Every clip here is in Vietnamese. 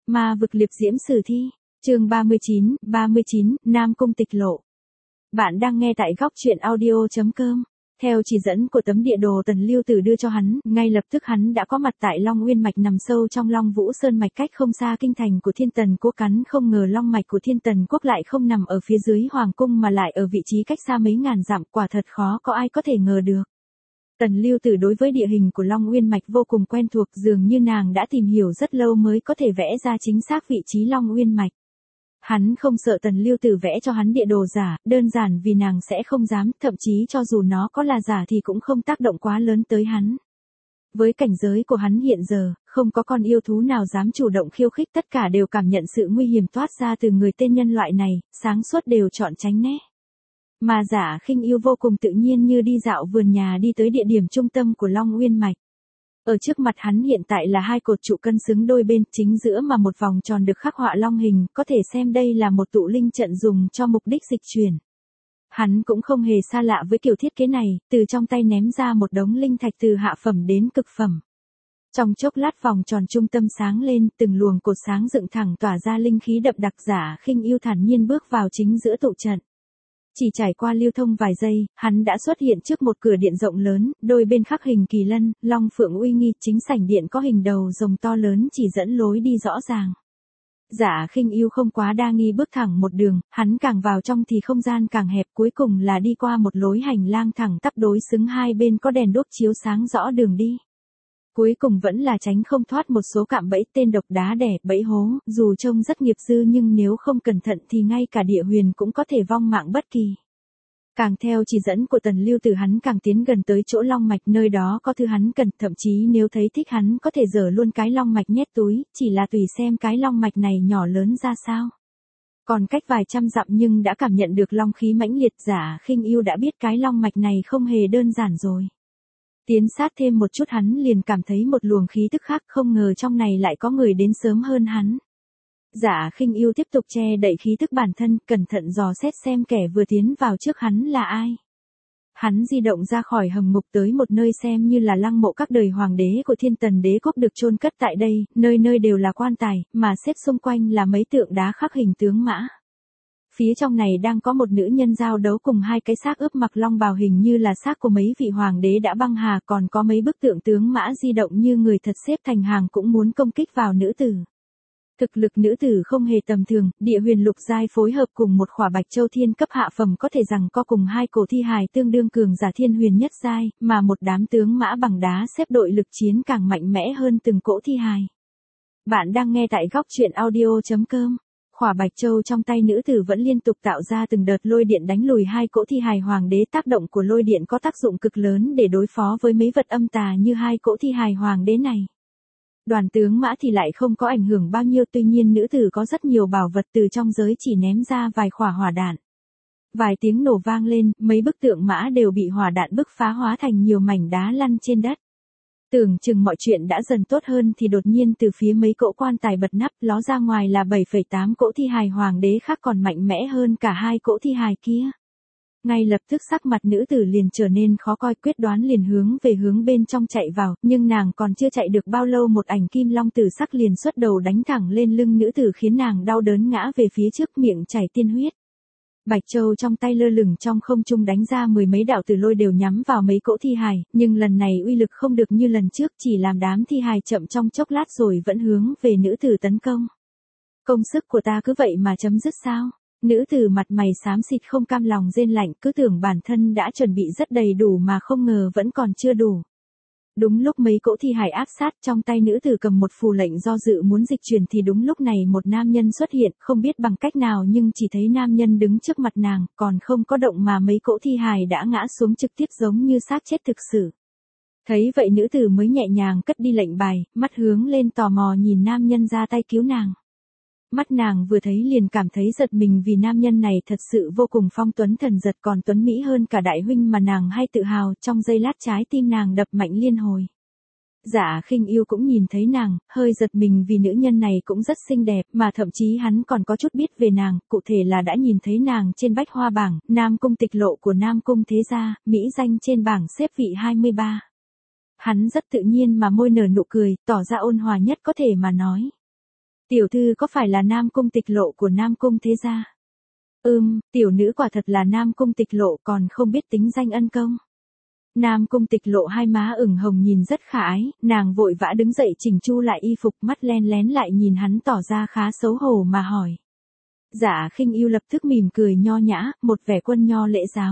Ma vực liệp diễm sử thi, chương 39, Nam Cung tịch lộ. Bạn đang nghe tại góc truyện audio.com. Theo chỉ dẫn của tấm địa đồ Tần Lưu Tử đưa cho hắn, ngay lập tức hắn đã có mặt tại Long Nguyên Mạch nằm sâu trong Long Vũ Sơn Mạch cách không xa kinh thành của Thiên Tần Quốc. Hắn không ngờ Long Mạch của Thiên Tần Quốc lại không nằm ở phía dưới Hoàng Cung mà lại ở vị trí cách xa mấy ngàn dặm, quả thật khó có ai có thể ngờ được. Tần Lưu Tử đối với địa hình của Long Nguyên Mạch vô cùng quen thuộc, dường như nàng đã tìm hiểu rất lâu mới có thể vẽ ra chính xác vị trí Long Nguyên Mạch. Hắn không sợ Tần Lưu Tử vẽ cho hắn địa đồ giả, đơn giản vì nàng sẽ không dám, thậm chí cho dù nó có là giả thì cũng không tác động quá lớn tới hắn. Với cảnh giới của hắn hiện giờ, không có con yêu thú nào dám chủ động khiêu khích, tất cả đều cảm nhận sự nguy hiểm toát ra từ người tên nhân loại này, sáng suốt đều chọn tránh né. Mà Giả Khinh Yêu vô cùng tự nhiên như đi dạo vườn nhà đi tới địa điểm trung tâm của Long Nguyên Mạch. Ở trước mặt hắn hiện tại là hai cột trụ cân xứng đôi bên, chính giữa mà một vòng tròn được khắc họa long hình, có thể xem đây là một tụ linh trận dùng cho mục đích dịch chuyển. Hắn cũng không hề xa lạ với kiểu thiết kế này, từ trong tay ném ra một đống linh thạch từ hạ phẩm đến cực phẩm. Trong chốc lát vòng tròn trung tâm sáng lên, từng luồng cột sáng dựng thẳng tỏa ra linh khí đậm đặc. Giả Khinh Yêu thản nhiên bước vào chính giữa tụ trận. Chỉ trải qua lưu thông vài giây, hắn đã xuất hiện trước một cửa điện rộng lớn, đôi bên khắc hình kỳ lân, long phượng uy nghi, chính sảnh điện có hình đầu rồng to lớn chỉ dẫn lối đi rõ ràng. Giả Khinh Yêu không quá đa nghi bước thẳng một đường, hắn càng vào trong thì không gian càng hẹp, cuối cùng là đi qua một lối hành lang thẳng tắp đối xứng, hai bên có đèn đuốc chiếu sáng rõ đường đi. Cuối cùng vẫn là tránh không thoát một số cạm bẫy, tên độc đá đẻ, bẫy hố, dù trông rất nghiệp dư nhưng nếu không cẩn thận thì ngay cả địa huyền cũng có thể vong mạng bất kỳ. Càng theo chỉ dẫn của Tần Lưu Tử hắn càng tiến gần tới chỗ long mạch, nơi đó có thứ hắn cần, thậm chí nếu thấy thích hắn có thể giở luôn cái long mạch nhét túi, chỉ là tùy xem cái long mạch này nhỏ lớn ra sao. Còn cách vài trăm dặm nhưng đã cảm nhận được long khí mãnh liệt. Giả Khinh Yêu đã biết cái long mạch này không hề đơn giản rồi. Tiến sát thêm một chút hắn liền cảm thấy một luồng khí tức khác, không ngờ trong này lại có người đến sớm hơn hắn. Giả Khinh Yêu tiếp tục che đậy khí tức bản thân, cẩn thận dò xét xem kẻ vừa tiến vào trước hắn là ai. Hắn di động ra khỏi hầm ngục tới một nơi xem như là lăng mộ các đời hoàng đế của Thiên Tần Đế quốc được chôn cất tại đây, nơi nơi đều là quan tài, mà xếp xung quanh là mấy tượng đá khắc hình tướng mã. Phía trong này đang có một nữ nhân giao đấu cùng hai cái xác ướp mặc long bào, hình như là xác của mấy vị hoàng đế đã băng hà, còn có mấy bức tượng tướng mã di động như người thật xếp thành hàng cũng muốn công kích vào nữ tử. Thực lực nữ tử không hề tầm thường, địa huyền lục giai phối hợp cùng một khỏa bạch châu thiên cấp hạ phẩm có thể rằng co cùng hai cổ thi hài tương đương cường giả thiên huyền nhất giai, mà một đám tướng mã bằng đá xếp đội lực chiến càng mạnh mẽ hơn từng cỗ thi hài. Bạn đang nghe tại góc truyện audio.com. Khỏa bạch châu trong tay nữ tử vẫn liên tục tạo ra từng đợt lôi điện đánh lùi hai cỗ thi hài hoàng đế. Tác động của lôi điện có tác dụng cực lớn để đối phó với mấy vật âm tà như hai cỗ thi hài hoàng đế này. Đoàn tướng mã thì lại không có ảnh hưởng bao nhiêu, tuy nhiên nữ tử có rất nhiều bảo vật từ trong giới chỉ ném ra vài khỏa hỏa đạn. Vài tiếng nổ vang lên, mấy bức tượng mã đều bị hỏa đạn bức phá hóa thành nhiều mảnh đá lăn trên đất. Tưởng chừng mọi chuyện đã dần tốt hơn thì đột nhiên từ phía mấy cỗ quan tài bật nắp, ló ra ngoài là 7,8 cỗ thi hài hoàng đế khác còn mạnh mẽ hơn cả hai cỗ thi hài kia. Ngay lập tức sắc mặt nữ tử liền trở nên khó coi, quyết đoán liền hướng về hướng bên trong chạy vào, nhưng nàng còn chưa chạy được bao lâu một ảnh kim long tử sắc liền xuất đầu đánh thẳng lên lưng nữ tử khiến nàng đau đớn ngã về phía trước, miệng chảy tiên huyết. Bạch châu trong tay lơ lửng trong không trung đánh ra mười mấy đạo tử lôi đều nhắm vào mấy cỗ thi hài, nhưng lần này uy lực không được như lần trước, chỉ làm đám thi hài chậm trong chốc lát rồi vẫn hướng về nữ tử tấn công. Công sức của ta cứ vậy mà chấm dứt sao? Nữ tử mặt mày xám xịt không cam lòng rên lạnh, cứ tưởng bản thân đã chuẩn bị rất đầy đủ mà không ngờ vẫn còn chưa đủ. Đúng lúc mấy cỗ thi hài áp sát, trong tay nữ tử cầm một phù lệnh do dự muốn dịch chuyển thì đúng lúc này một nam nhân xuất hiện, không biết bằng cách nào nhưng chỉ thấy nam nhân đứng trước mặt nàng, còn không có động mà mấy cỗ thi hài đã ngã xuống trực tiếp giống như xác chết thực sự. Thấy vậy nữ tử mới nhẹ nhàng cất đi lệnh bài, mắt hướng lên tò mò nhìn nam nhân ra tay cứu nàng. Mắt nàng vừa thấy liền cảm thấy giật mình vì nam nhân này thật sự vô cùng phong tuấn thần giật, còn tuấn mỹ hơn cả đại huynh mà nàng hay tự hào, trong giây lát trái tim nàng đập mạnh liên hồi. Giả Khinh Yêu cũng nhìn thấy nàng, hơi giật mình vì nữ nhân này cũng rất xinh đẹp, mà thậm chí hắn còn có chút biết về nàng, cụ thể là đã nhìn thấy nàng trên bách hoa bảng, Nam Cung tịch lộ của Nam Cung thế gia, mỹ danh trên bảng xếp vị 23. Hắn rất tự nhiên mà môi nở nụ cười, tỏ ra ôn hòa nhất có thể mà nói. Tiểu thư có phải là Nam Cung Tịch Lộ của Nam Cung thế gia? Tiểu nữ quả thật là Nam Cung Tịch Lộ, còn không biết tính danh ân công. Nam Cung Tịch Lộ hai má ửng hồng nhìn rất khả ái, nàng vội vã đứng dậy chỉnh chu lại y phục, mắt len lén lại nhìn hắn tỏ ra khá xấu hổ mà hỏi. Dạ Khinh Yêu lập tức mỉm cười nho nhã, một vẻ quân nho lễ giáo.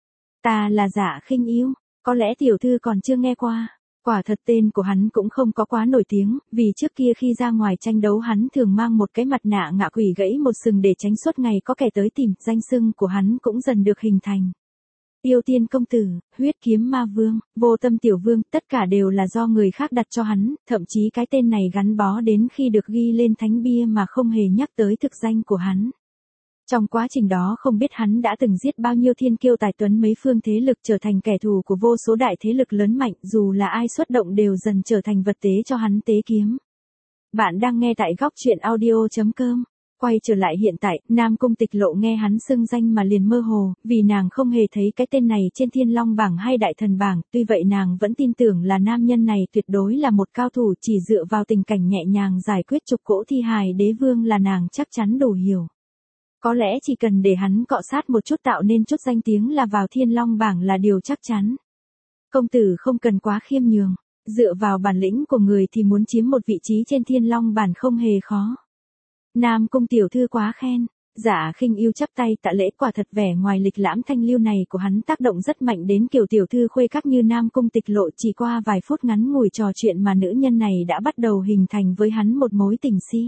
Ta là Dạ Khinh Yêu, có lẽ tiểu thư còn chưa nghe qua. Quả thật tên của hắn cũng không có quá nổi tiếng, vì trước kia khi ra ngoài tranh đấu hắn thường mang một cái mặt nạ ngạ quỷ gãy một sừng để tránh suốt ngày có kẻ tới tìm, danh xưng của hắn cũng dần được hình thành. Yêu Tiên Công Tử, Huyết Kiếm Ma Vương, Vô Tâm Tiểu Vương, tất cả đều là do người khác đặt cho hắn, thậm chí cái tên này gắn bó đến khi được ghi lên thánh bia mà không hề nhắc tới thực danh của hắn. Trong quá trình đó không biết hắn đã từng giết bao nhiêu thiên kiêu tài tuấn mấy phương thế lực, trở thành kẻ thù của vô số đại thế lực lớn mạnh, dù là ai xuất động đều dần trở thành vật tế cho hắn tế kiếm. Bạn đang nghe tại góc truyện audio.com. Quay trở lại hiện tại, Nam Cung Tịch Lộ nghe hắn xưng danh mà liền mơ hồ, vì nàng không hề thấy cái tên này trên Thiên Long bảng hay Đại Thần bảng, tuy vậy nàng vẫn tin tưởng là nam nhân này tuyệt đối là một cao thủ, chỉ dựa vào tình cảnh nhẹ nhàng giải quyết trục cỗ thi hài đế vương là nàng chắc chắn đủ hiểu. Có lẽ chỉ cần để hắn cọ sát một chút tạo nên chút danh tiếng là vào Thiên Long bảng là điều chắc chắn. Công tử không cần quá khiêm nhường, dựa vào bản lĩnh của người thì muốn chiếm một vị trí trên Thiên Long bảng không hề khó. Nam Cung tiểu thư quá khen. Dạ Khinh Yêu chắp tay tạ lễ, quả thật vẻ ngoài lịch lãm thanh lưu này của hắn tác động rất mạnh đến kiểu tiểu thư khuê các như Nam Cung Tịch Lộ, chỉ qua vài phút ngắn ngủi trò chuyện mà nữ nhân này đã bắt đầu hình thành với hắn một mối tình si.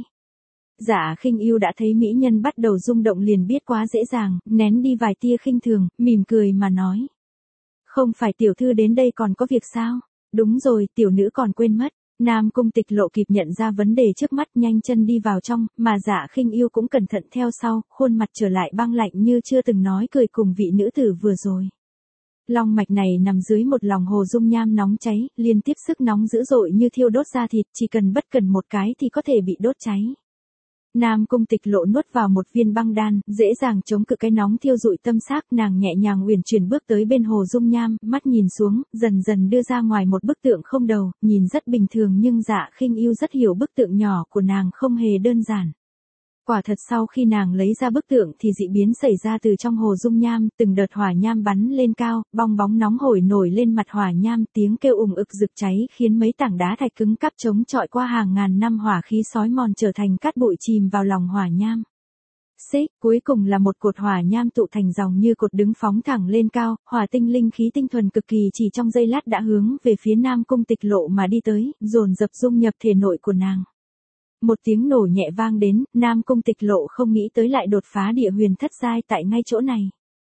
Dạ Khinh Yêu đã thấy mỹ nhân bắt đầu rung động liền biết quá dễ dàng, nén đi vài tia khinh thường, mỉm cười mà nói. Không phải tiểu thư đến đây còn có việc sao? Đúng rồi, tiểu nữ còn quên mất. Nam Cung Tịch Lộ kịp nhận ra vấn đề trước mắt, nhanh chân đi vào trong, mà Dạ Khinh Yêu cũng cẩn thận theo sau, khuôn mặt trở lại băng lạnh như chưa từng nói cười cùng vị nữ tử vừa rồi. Long mạch này nằm dưới một lòng hồ dung nham nóng cháy, liên tiếp sức nóng dữ dội như thiêu đốt da thịt, chỉ cần bất cần một cái thì có thể bị đốt cháy. Nam Cung Tịch Lộ nuốt vào một viên băng đan, dễ dàng chống cự cái nóng thiêu rụi tâm xác, nàng nhẹ nhàng uyển chuyển bước tới bên hồ dung nham, mắt nhìn xuống, dần dần đưa ra ngoài một bức tượng không đầu, nhìn rất bình thường nhưng Dạ Khinh Yêu rất hiểu bức tượng nhỏ của nàng không hề đơn giản. Quả thật sau khi nàng lấy ra bức tượng thì dị biến xảy ra từ trong hồ dung nham, từng đợt hỏa nham bắn lên cao, bong bóng nóng hổi nổi lên mặt hỏa nham, tiếng kêu ùng ực rực cháy khiến mấy tảng đá thạch cứng cáp chống chọi qua hàng ngàn năm hỏa khí sói mòn trở thành cát bụi chìm vào lòng hỏa nham. Cuối cùng là một cột hỏa nham tụ thành dòng như cột đứng phóng thẳng lên cao, hỏa tinh linh khí tinh thuần cực kỳ chỉ trong giây lát đã hướng về phía Nam Cung Tịch Lộ mà đi tới, dồn dập dung nhập thể nội của nàng. Một tiếng nổ nhẹ vang đến, Nam Cung Tịch Lộ không nghĩ tới lại đột phá địa huyền thất giai tại ngay chỗ này.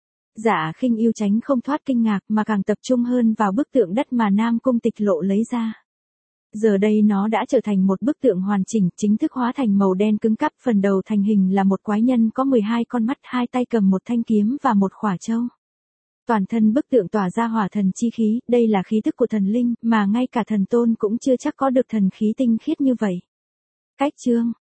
Dạ Khinh Yêu tránh không thoát kinh ngạc mà càng tập trung hơn vào bức tượng đất mà Nam Cung Tịch Lộ lấy ra. Giờ đây nó đã trở thành một bức tượng hoàn chỉnh, chính thức hóa thành màu đen cứng cáp, phần đầu thành hình là một quái nhân có 12 con mắt, hai tay cầm một thanh kiếm và một khỏa châu. Toàn thân bức tượng tỏa ra hỏa thần chi khí, đây là khí tức của thần linh, mà ngay cả thần tôn cũng chưa chắc có được thần khí tinh khiết như vậy. Cách chương